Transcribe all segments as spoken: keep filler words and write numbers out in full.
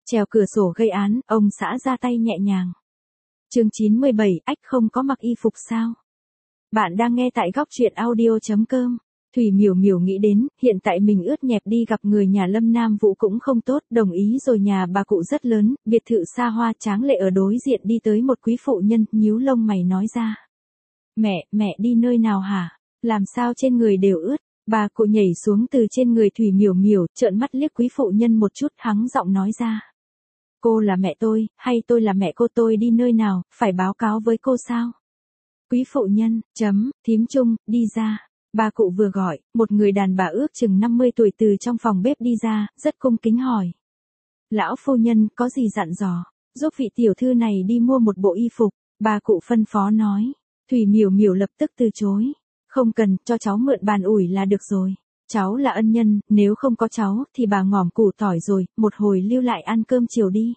Trèo cửa sổ gây án, ông xã ra tay nhẹ nhàng. Chương chín mươi bảy, ách không có mặc y phục sao? Bạn đang nghe tại góc truyện audio chấm com. Thủy Miểu Miểu nghĩ đến, hiện tại mình ướt nhẹp đi gặp người nhà Lâm Nam Vũ cũng không tốt, đồng ý rồi. Nhà bà cụ rất lớn, biệt thự xa hoa tráng lệ ở đối diện. Đi tới một quý phụ nhân, nhíu lông mày nói ra. Mẹ, mẹ đi nơi nào hả? Làm sao trên người đều ướt? Bà cụ nhảy xuống từ trên người Thủy Miểu Miểu, trợn mắt liếc quý phụ nhân một chút, hắng giọng nói ra. Cô là mẹ tôi, hay tôi là mẹ cô? Tôi đi nơi nào, phải báo cáo với cô sao? Quý phụ nhân, chấm, thím Trung, đi ra. Bà cụ vừa gọi, một người đàn bà ước chừng năm mươi tuổi từ trong phòng bếp đi ra, rất cung kính hỏi. Lão phu nhân, có gì dặn dò? Giúp vị tiểu thư này đi mua một bộ y phục. Bà cụ phân phó nói. Thủy Miểu Miểu lập tức từ chối. Không cần, cho cháu mượn bàn ủi là được rồi. Cháu là ân nhân, nếu không có cháu, thì bà ngỏm củ tỏi rồi, một hồi lưu lại ăn cơm chiều đi.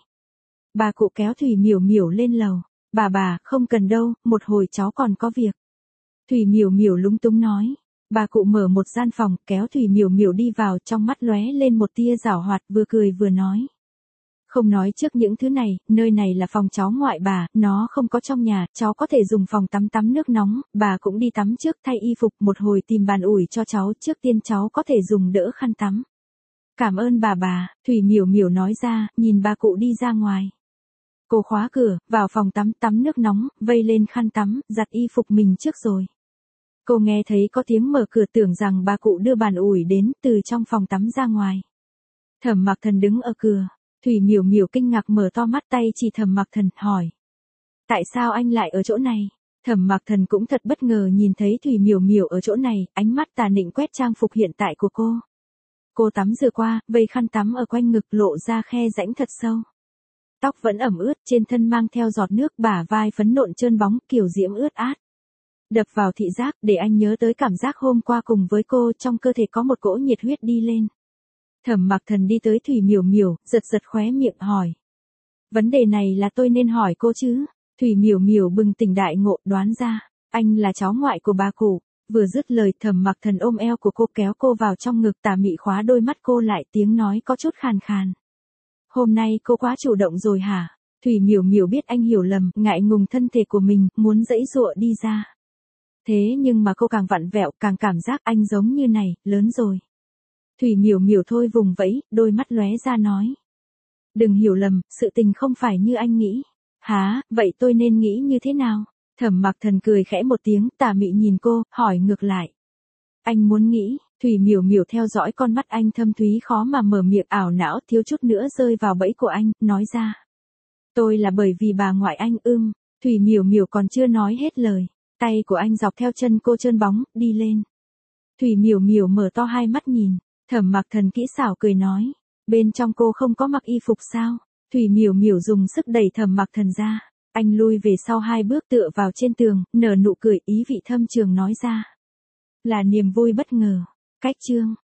Bà cụ kéo Thủy Miểu Miểu lên lầu. Bà bà, không cần đâu, một hồi cháu còn có việc. Thủy Miểu Miểu lúng túng nói. Bà cụ mở một gian phòng, kéo Thủy Miểu Miểu đi vào, trong mắt lóe lên một tia giảo hoạt, vừa cười vừa nói. Không nói trước những thứ này, nơi này là phòng cháu ngoại bà, nó không có trong nhà, cháu có thể dùng phòng tắm tắm nước nóng, bà cũng đi tắm trước thay y phục, một hồi tìm bàn ủi cho cháu, trước tiên cháu có thể dùng đỡ khăn tắm. Cảm ơn bà bà, Thủy Miểu Miểu nói ra, nhìn bà cụ đi ra ngoài. Cô khóa cửa, vào phòng tắm tắm nước nóng, vây lên khăn tắm, giặt y phục mình trước rồi. Cô nghe thấy có tiếng mở cửa, tưởng rằng bà cụ đưa bàn ủi đến, từ trong phòng tắm ra ngoài. Thẩm Mặc Thần đứng ở cửa. Thủy Miểu Miểu kinh ngạc mở to mắt, tay chỉ Thẩm Mặc Thần, hỏi. Tại sao anh lại ở chỗ này? Thẩm Mặc Thần cũng thật bất ngờ nhìn thấy Thủy Miểu Miểu ở chỗ này, ánh mắt tà nịnh quét trang phục hiện tại của cô. Cô tắm rửa qua, vây khăn tắm ở quanh ngực, lộ ra khe rãnh thật sâu. Tóc vẫn ẩm ướt, trên thân mang theo giọt nước, bả vai phấn nộn trơn bóng, kiểu diễm ướt át. Đập vào thị giác, để anh nhớ tới cảm giác hôm qua cùng với cô, trong cơ thể có một cỗ nhiệt huyết đi lên. Thẩm Mặc Thần đi tới Thủy Miểu Miểu, giật giật khóe miệng hỏi. Vấn đề này là tôi nên hỏi cô chứ? Thủy Miểu Miểu bừng tỉnh đại ngộ, đoán ra, anh là cháu ngoại của bà cụ. Vừa dứt lời, Thẩm Mặc Thần ôm eo của cô, kéo cô vào trong ngực, tà mị khóa đôi mắt cô lại, tiếng nói có chút khàn khàn. Hôm nay cô quá chủ động rồi hả? Thủy Miểu Miểu biết anh hiểu lầm, ngại ngùng thân thể của mình, muốn giãy giụa đi ra. Thế nhưng mà cô càng vặn vẹo, càng cảm giác anh giống như này, lớn rồi. Thủy Miểu Miểu thôi vùng vẫy, đôi mắt lóe ra nói. Đừng hiểu lầm, sự tình không phải như anh nghĩ. Hả, vậy tôi nên nghĩ như thế nào? Thẩm Mặc Thần cười khẽ một tiếng, tà mị nhìn cô, hỏi ngược lại. Anh muốn nghĩ? Thủy Miểu Miểu theo dõi con mắt anh thâm thúy, khó mà mở miệng, ảo não, thiếu chút nữa rơi vào bẫy của anh, nói ra. Tôi là bởi vì bà ngoại anh ưm. Thủy Miểu Miểu còn chưa nói hết lời. Tay của anh dọc theo chân cô trơn bóng, đi lên. Thủy Miểu Miểu mở to hai mắt nhìn. Thẩm Mặc Thần kỹ xảo cười nói. Bên trong cô không có mặc y phục sao? Thủy Miểu Miểu dùng sức đẩy Thẩm Mặc Thần ra. Anh lui về sau hai bước, tựa vào trên tường, nở nụ cười ý vị thâm trường nói ra. Là niềm vui bất ngờ. Cách chương.